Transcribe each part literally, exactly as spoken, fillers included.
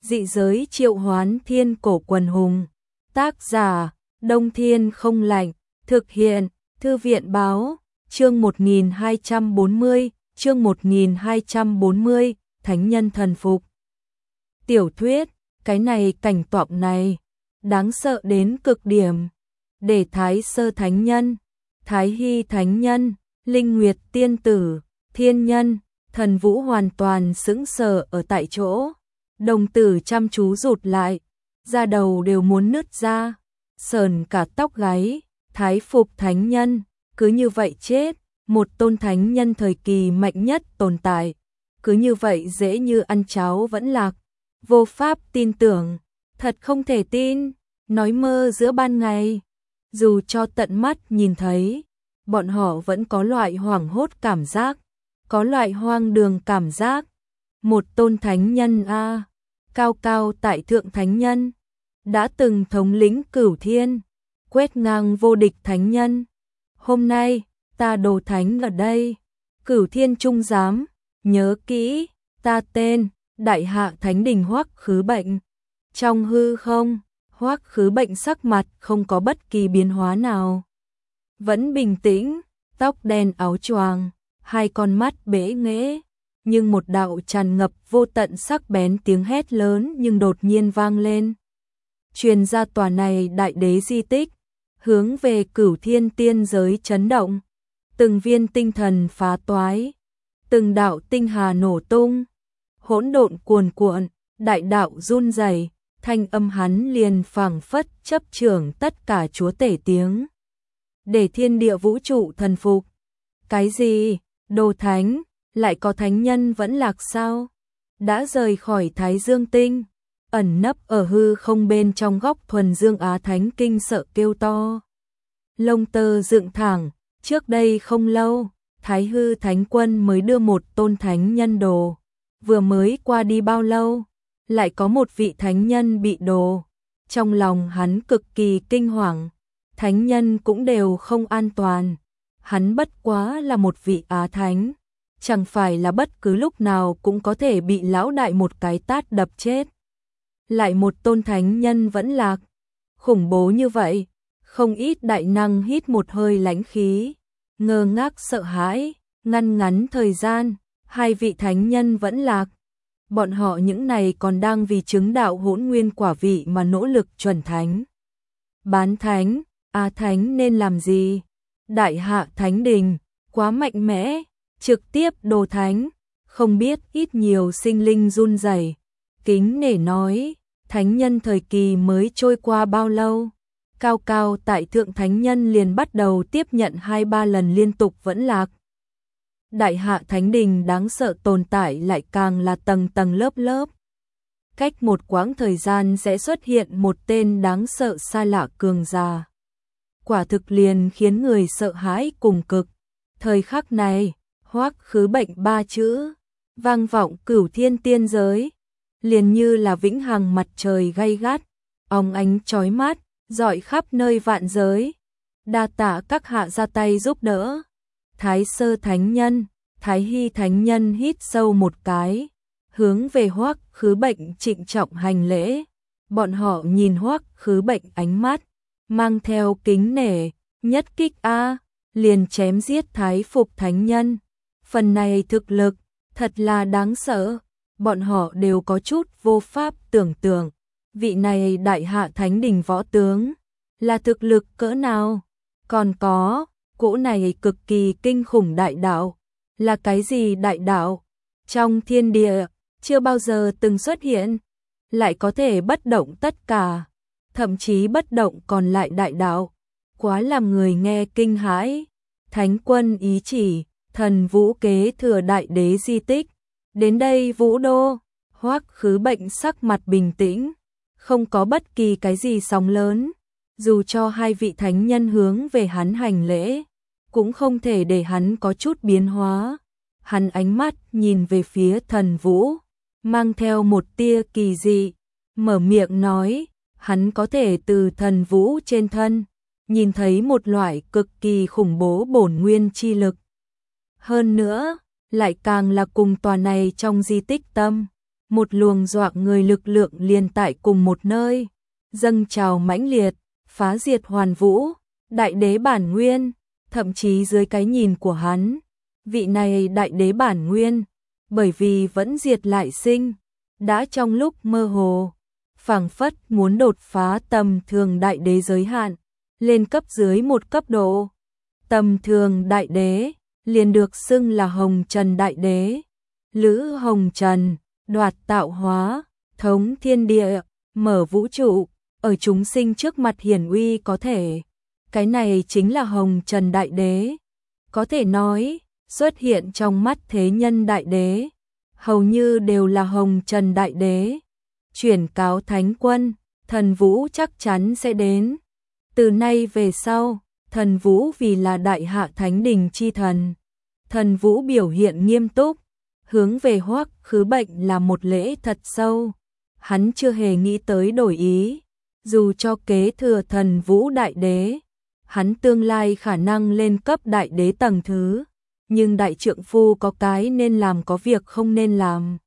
Dị giới triệu hoán thiên cổ quần hùng. Tác giả, Đông Thiên không lạnh. Thực hiện, Thư viện báo. Chương một nghìn hai trăm bốn mươi, chương một nghìn hai trăm bốn mươi, Thánh nhân thần phục. Tiểu thuyết, cái này cảnh tượng này, đáng sợ đến cực điểm. Để Thái Sơ Thánh Nhân, Thái Hy Thánh Nhân, Linh Nguyệt Tiên Tử, Thiên Nhân, Thần Vũ hoàn toàn sững sờ ở tại chỗ. Đồng tử chăm chú rụt lại, da đầu đều muốn nứt ra, sờn cả tóc gáy. Thái Phục Thánh Nhân, cứ như vậy chết, một tôn thánh nhân thời kỳ mạnh nhất tồn tại, cứ như vậy dễ như ăn cháo vẫn lạc, vô pháp tin tưởng, thật không thể tin, nói mơ giữa ban ngày. Dù cho tận mắt nhìn thấy, bọn họ vẫn có loại hoảng hốt cảm giác, có loại hoang đường cảm giác. Một tôn thánh nhân a, cao cao tại thượng thánh nhân, đã từng thống lĩnh cửu thiên, quét ngang vô địch thánh nhân. Hôm nay, ta đồ thánh ở đây, cửu thiên trung giám, nhớ kỹ, ta tên, Đại Hạ Thánh Đình Hoắc Khứ Bệnh. Trong hư không, Hoắc Khứ Bệnh sắc mặt không có bất kỳ biến hóa nào. Vẫn bình tĩnh, tóc đen áo choàng, hai con mắt bẽ nghễ, nhưng một đạo tràn ngập vô tận sắc bén tiếng hét lớn nhưng đột nhiên vang lên. Truyền ra tòa này đại đế di tích, hướng về cửu thiên tiên giới chấn động. Từng viên tinh thần phá toái, từng đạo tinh hà nổ tung, hỗn độn cuồn cuộn, đại đạo run rẩy, thanh âm hắn liền phảng phất chấp trưởng tất cả chúa tể tiếng. Để thiên địa vũ trụ thần phục. Cái gì? Đồ thánh, lại có thánh nhân vẫn lạc sao? Đã rời khỏi Thái Dương Tinh, ẩn nấp ở hư không bên trong góc thuần dương Á Thánh kinh sợ kêu to. Lông tơ dựng thẳng, trước đây không lâu, Thái Hư Thánh Quân mới đưa một tôn thánh nhân đồ. Vừa mới qua đi bao lâu, lại có một vị thánh nhân bị đồ. Trong lòng hắn cực kỳ kinh hoàng, thánh nhân cũng đều không an toàn. Hắn bất quá là một vị Á Thánh, chẳng phải là bất cứ lúc nào cũng có thể bị lão đại một cái tát đập chết. Lại một tôn thánh nhân vẫn lạc, khủng bố như vậy, không ít đại năng hít một hơi lãnh khí, ngơ ngác sợ hãi. Ngăn ngắn thời gian, hai vị thánh nhân vẫn lạc. Bọn họ những này còn đang vì chứng đạo hỗn nguyên quả vị mà nỗ lực chuẩn thánh. Bán thánh, Á Thánh nên làm gì? Đại Hạ Thánh Đình, quá mạnh mẽ, trực tiếp đồ thánh, không biết ít nhiều sinh linh run rẩy. Kính nể nói, thánh nhân thời kỳ mới trôi qua bao lâu? Cao cao tại thượng thánh nhân liền bắt đầu tiếp nhận hai ba lần liên tục vẫn lạc. Đại Hạ Thánh Đình đáng sợ tồn tại lại càng là tầng tầng lớp lớp. Cách một quãng thời gian sẽ xuất hiện một tên đáng sợ xa lạ cường giả. Quả thực liền khiến người sợ hãi cùng cực. Thời khắc này, Hoắc Khứ Bệnh ba chữ, vang vọng cửu thiên tiên giới, liền như là vĩnh hằng mặt trời gay gắt, óng ánh chói mắt, rọi khắp nơi vạn giới. Đa tạ các hạ ra tay giúp đỡ. Thái Sơ Thánh Nhân, Thái Hy Thánh Nhân hít sâu một cái, hướng về Hoắc Khứ Bệnh trịnh trọng hành lễ. Bọn họ nhìn Hoắc Khứ Bệnh ánh mắt mang theo kính nể, nhất kích a, liền chém giết Thái Phục Thánh Nhân. Phần này thực lực thật là đáng sợ, bọn họ đều có chút vô pháp tưởng tượng, vị này Đại Hạ Thánh Đình võ tướng là thực lực cỡ nào. Còn có, cỗ này cực kỳ kinh khủng đại đạo, là cái gì đại đạo? Trong thiên địa, chưa bao giờ từng xuất hiện, lại có thể bất động tất cả, thậm chí bất động còn lại đại đạo, quá làm người nghe kinh hãi. Thánh quân ý chỉ, thần vũ kế thừa đại đế di tích, đến đây Vũ Đô. Hoắc Khứ Bệnh sắc mặt bình tĩnh, không có bất kỳ cái gì sóng lớn, dù cho hai vị thánh nhân hướng về hắn hành lễ, cũng không thể để hắn có chút biến hóa. Hắn ánh mắt nhìn về phía thần vũ, mang theo một tia kỳ dị, mở miệng nói, hắn có thể từ thần vũ trên thân nhìn thấy một loại cực kỳ khủng bố bổn nguyên chi lực. Hơn nữa, lại càng là cùng tòa này trong di tích tâm một luồng dọa người lực lượng liền tại cùng một nơi, dâng trào mãnh liệt, phá diệt hoàn vũ, đại đế bản nguyên, thậm chí dưới cái nhìn của hắn, vị này đại đế bản nguyên, bởi vì vẫn diệt lại sinh, đã trong lúc mơ hồ, phảng phất muốn đột phá tầm thường đại đế giới hạn, lên cấp dưới một cấp độ. Tầm thường đại đế, liền được xưng là Hồng Trần đại đế. Lữ Hồng Trần, đoạt tạo hóa, thống thiên địa, mở vũ trụ, ở chúng sinh trước mặt hiển uy có thể. Cái này chính là Hồng Trần đại đế. Có thể nói, xuất hiện trong mắt thế nhân đại đế, hầu như đều là Hồng Trần đại đế. Chuyển cáo thánh quân, thần vũ chắc chắn sẽ đến. Từ nay về sau, thần vũ vì là đại hạ thánh đình chi thần. Thần vũ biểu hiện nghiêm túc, hướng về Hoắc Khứ Bệnh là một lễ thật sâu. Hắn chưa hề nghĩ tới đổi ý, dù cho kế thừa thần vũ đại đế, hắn tương lai khả năng lên cấp đại đế tầng thứ, nhưng đại trượng phu có cái nên làm có việc không nên làm.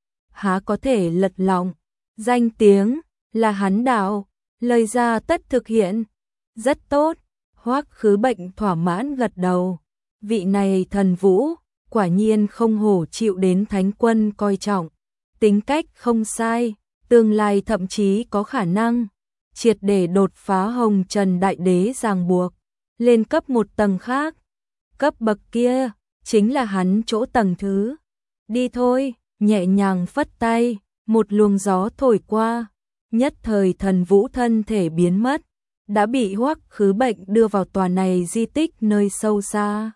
Há có thể lật lọng, danh tiếng là hắn đạo, lời ra tất thực hiện. Rất tốt, Hoắc Khứ Bệnh thỏa mãn gật đầu. Vị này thần vũ, quả nhiên không hổ chịu đến thánh quân coi trọng. Tính cách không sai, tương lai thậm chí có khả năng triệt để đột phá Hồng Trần đại đế ràng buộc, lên cấp một tầng khác. Cấp bậc kia, chính là hắn chỗ tầng thứ. Đi thôi, nhẹ nhàng phất tay, một luồng gió thổi qua, nhất thời thần vũ thân thể biến mất, đã bị Hoắc Khứ Bệnh đưa vào tòa này di tích nơi sâu xa.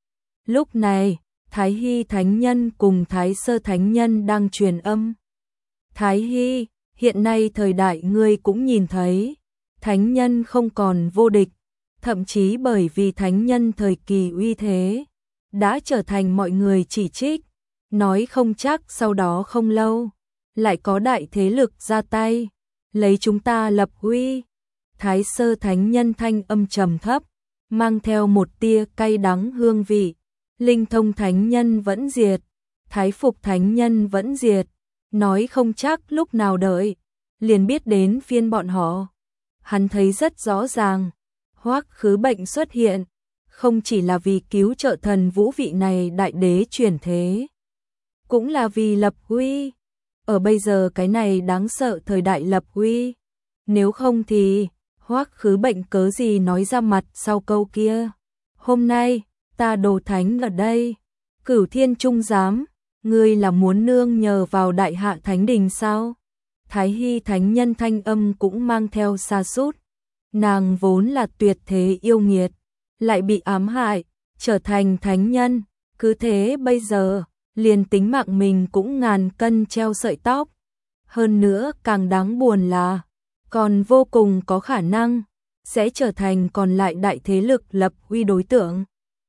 Lúc này, Thái Hy Thánh Nhân cùng Thái Sơ Thánh Nhân đang truyền âm. Thái Hy, hiện nay thời đại ngươi cũng nhìn thấy, Thánh Nhân không còn vô địch, thậm chí bởi vì Thánh Nhân thời kỳ uy thế, đã trở thành mọi người chỉ trích, nói không chắc sau đó không lâu, lại có đại thế lực ra tay, lấy chúng ta lập uy. Thái Sơ Thánh Nhân thanh âm trầm thấp, mang theo một tia cay đắng hương vị. Linh Thông Thánh Nhân vẫn diệt, Thái Phục Thánh Nhân vẫn diệt, nói không chắc lúc nào đợi, liền biết đến phiên bọn họ. Hắn thấy rất rõ ràng, Hoắc Khứ Bệnh xuất hiện, không chỉ là vì cứu trợ thần vũ vị này đại đế chuyển thế, cũng là vì lập uy. Ở bây giờ cái này đáng sợ thời đại lập uy, nếu không thì Hoắc Khứ Bệnh cớ gì nói ra mặt sau câu kia. Hôm nay, ta đồ thánh ở đây, Cửu Thiên Trung giám, ngươi là muốn nương nhờ vào đại hạ thánh đình sao? Thái Hy Thánh Nhân thanh âm cũng mang theo sa sút. Nàng vốn là tuyệt thế yêu nghiệt, lại bị ám hại, trở thành thánh nhân, cứ thế bây giờ, liền tính mạng mình cũng ngàn cân treo sợi tóc. Hơn nữa càng đáng buồn là, còn vô cùng có khả năng, sẽ trở thành còn lại đại thế lực lập uy đối tượng.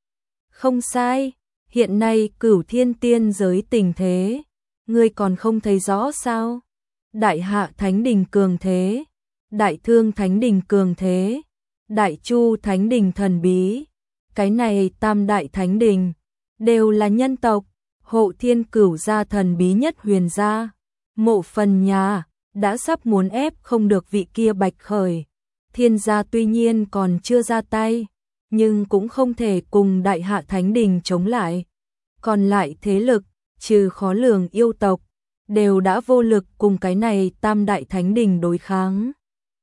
Không sai, hiện nay Cửu Thiên tiên giới tình thế, ngươi còn không thấy rõ sao? Đại Hạ Thánh Đình cường thế, Đại Thương Thánh Đình cường thế, Đại Chu Thánh Đình thần bí, cái này tam đại thánh đình, đều là nhân tộc, Hộ Thiên Cửu gia thần bí nhất huyền gia, Mộ Phần nhà, đã sắp muốn ép không được vị kia Bạch Khởi. Thiên gia tuy nhiên còn chưa ra tay, nhưng cũng không thể cùng Đại Hạ Thánh Đình chống lại. Còn lại thế lực, trừ khó lường yêu tộc, đều đã vô lực cùng cái này tam đại thánh đình đối kháng.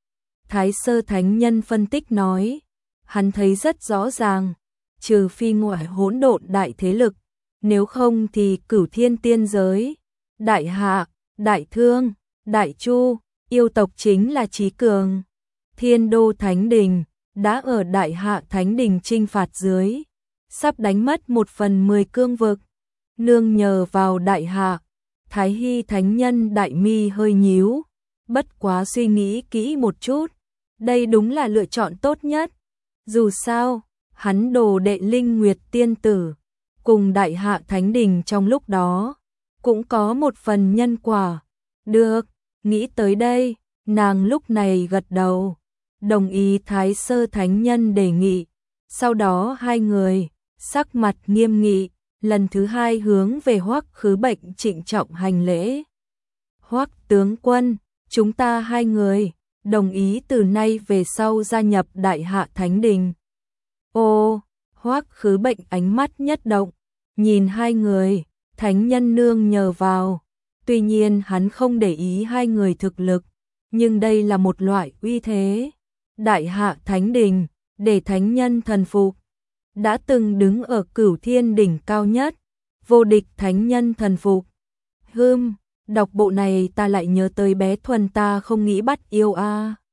Thái Sơ Thánh Nhân phân tích nói, hắn thấy rất rõ ràng, trừ phi ngoại hỗn độn đại thế lực, nếu không thì Cửu Thiên tiên giới, Đại Hạ, Đại Thương, Đại Chu, yêu tộc chính là chí cường. Thiên Đô Thánh Đình đã ở Đại Hạ Thánh Đình trinh phạt dưới, sắp đánh mất một phần mười cương vực. Nương nhờ vào Đại Hạ, Thái Hy Thánh Nhân đại mi hơi nhíu, bất quá suy nghĩ kỹ một chút, đây đúng là lựa chọn tốt nhất. Dù sao, hắn đồ đệ Linh Nguyệt tiên tử, cùng Đại Hạ Thánh Đình trong lúc đó, cũng có một phần nhân quả. Được, nghĩ tới đây, nàng lúc này gật đầu, đồng ý Thái Sơ Thánh Nhân đề nghị. Sau đó hai người, sắc mặt nghiêm nghị, lần thứ hai hướng về Hoắc Khứ Bệnh trịnh trọng hành lễ. Hoắc tướng quân, chúng ta hai người đồng ý từ nay về sau gia nhập Đại Hạ Thánh Đình. Ô, Hoắc Khứ Bệnh ánh mắt nhất động, nhìn hai người, thánh nhân nương nhờ vào. Tuy nhiên hắn không để ý hai người thực lực, nhưng đây là một loại uy thế. Đại Hạ Thánh Đình, để thánh nhân thần phục, đã từng đứng ở Cửu Thiên đỉnh cao nhất, vô địch thánh nhân thần phục. Hừm, đọc bộ này ta lại nhớ tới bé Thuần ta không nghĩ bắt yêu a. À.